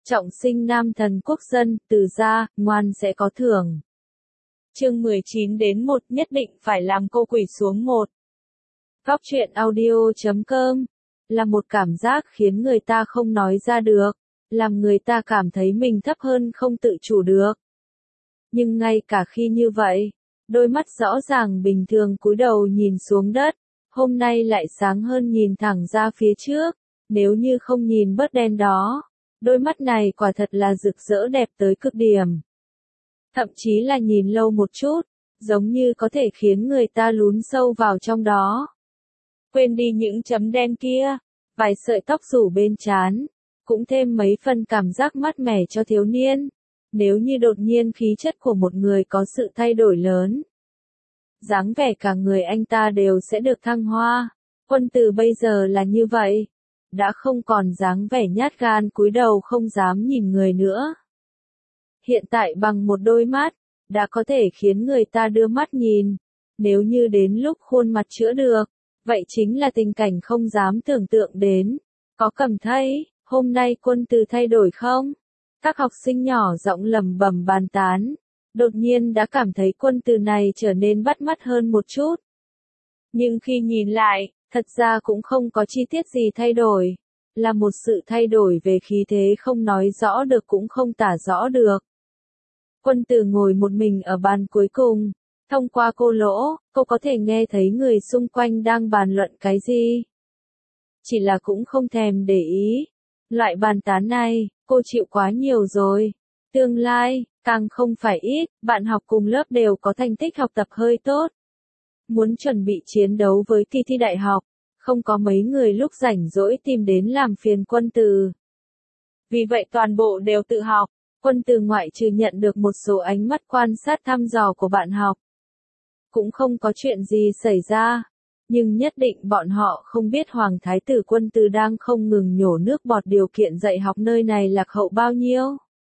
Trọng sinh nam thần quốc dân, từ gia, ngoan sẽ có thưởng. Chương 19 đến 1 nhất định phải làm cô quỳ xuống 1. Góc truyện audio.com là một cảm giác khiến người ta không nói ra được, làm người ta cảm thấy mình thấp hơn không tự chủ được. Nhưng ngay cả khi như vậy, đôi mắt rõ ràng bình thường cúi đầu nhìn xuống đất, hôm nay lại sáng hơn nhìn thẳng ra phía trước, nếu như không nhìn bớt đen đó. Đôi mắt này quả thật là rực rỡ đẹp tới cực điểm. Thậm chí là nhìn lâu một chút, giống như có thể khiến người ta lún sâu vào trong đó. Quên đi những chấm đen kia, vài sợi tóc rủ bên trán, cũng thêm mấy phần cảm giác mát mẻ cho thiếu niên. Nếu như đột nhiên khí chất của một người có sự thay đổi lớn, dáng vẻ cả người anh ta đều sẽ được thăng hoa. Quân Từ bây giờ là như vậy. Đã không còn dáng vẻ nhát gan cúi đầu không dám nhìn người nữa. Hiện tại bằng một đôi mắt, đã có thể khiến người ta đưa mắt nhìn. Nếu như đến lúc khuôn mặt chữa được, vậy chính là tình cảnh không dám tưởng tượng đến. Có cảm thấy, hôm nay Quân Từ thay đổi không? Các học sinh nhỏ giọng lẩm bẩm bàn tán. Đột nhiên đã cảm thấy Quân Từ này trở nên bắt mắt hơn một chút. Nhưng khi nhìn lại, thật ra cũng không có chi tiết gì thay đổi, là một sự thay đổi về khí thế không nói rõ được cũng không tả rõ được. Quân Từ ngồi một mình ở bàn cuối cùng, thông qua cô lỗ, cô có thể nghe thấy người xung quanh đang bàn luận cái gì. Chỉ là cũng không thèm để ý. Loại bàn tán này, cô chịu quá nhiều rồi. Tương lai, càng không phải ít, bạn học cùng lớp đều có thành tích học tập hơi tốt. Muốn chuẩn bị chiến đấu với kỳ thi đại học, không có mấy người lúc rảnh rỗi tìm đến làm phiền Quân Từ. Vì vậy toàn bộ đều tự học, Quân Từ ngoại trừ nhận được một số ánh mắt quan sát thăm dò của bạn học. Cũng không có chuyện gì xảy ra, nhưng nhất định bọn họ không biết Hoàng Thái tử Quân Từ đang không ngừng nhổ nước bọt điều kiện dạy học nơi này lạc hậu bao nhiêu.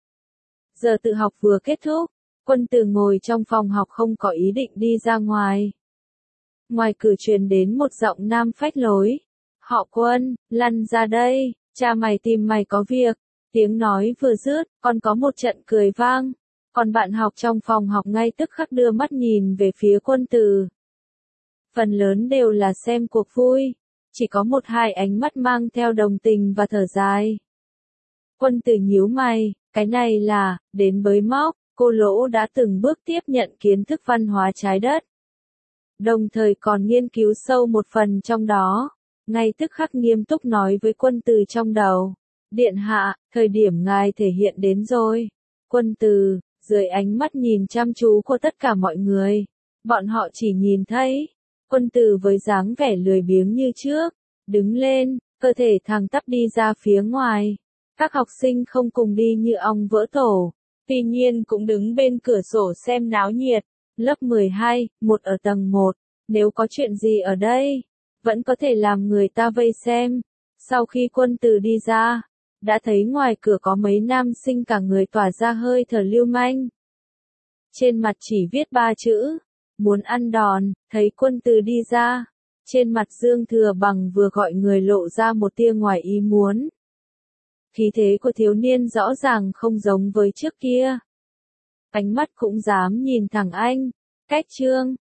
Giờ tự học vừa kết thúc, Quân Từ ngồi trong phòng học không có ý định đi ra ngoài. Ngoài cửa truyền đến một giọng nam phách lối. Họ Quân, lăn ra đây, cha mày tìm mày có việc. Tiếng nói vừa dứt, còn có một trận cười vang. Còn bạn học trong phòng học ngay tức khắc đưa mắt nhìn về phía Quân Từ. Phần lớn đều là xem cuộc vui. Chỉ có một hai ánh mắt mang theo đồng tình và thở dài. Quân Từ nhíu mày, cái này là, đến bới móc, cô Lỗ đã từng bước tiếp nhận kiến thức văn hóa trái đất. Đồng thời còn nghiên cứu sâu một phần trong đó, ngay tức khắc nghiêm túc nói với Quân Từ trong đầu. Điện hạ, thời điểm ngài thể hiện đến rồi. Quân Từ, dưới ánh mắt nhìn chăm chú của tất cả mọi người, bọn họ chỉ nhìn thấy Quân Từ với dáng vẻ lười biếng như trước, đứng lên, cơ thể thẳng tắp đi ra phía ngoài. Các học sinh không cùng đi như ong vỡ tổ, tuy nhiên cũng đứng bên cửa sổ xem náo nhiệt. Lớp 12, một ở tầng 1, nếu có chuyện gì ở đây, vẫn có thể làm người ta vây xem. Sau khi Quân Từ đi ra, đã thấy ngoài cửa có mấy nam sinh cả người tỏa ra hơi thở lưu manh. Trên mặt chỉ viết 3 chữ, muốn ăn đòn. Thấy Quân Từ đi ra, trên mặt Dương Thừa Bằng vừa gọi người lộ ra một tia ngoài ý muốn. Khí thế của thiếu niên rõ ràng không giống với trước kia. Ánh mắt cũng dám nhìn thẳng anh. Cách chương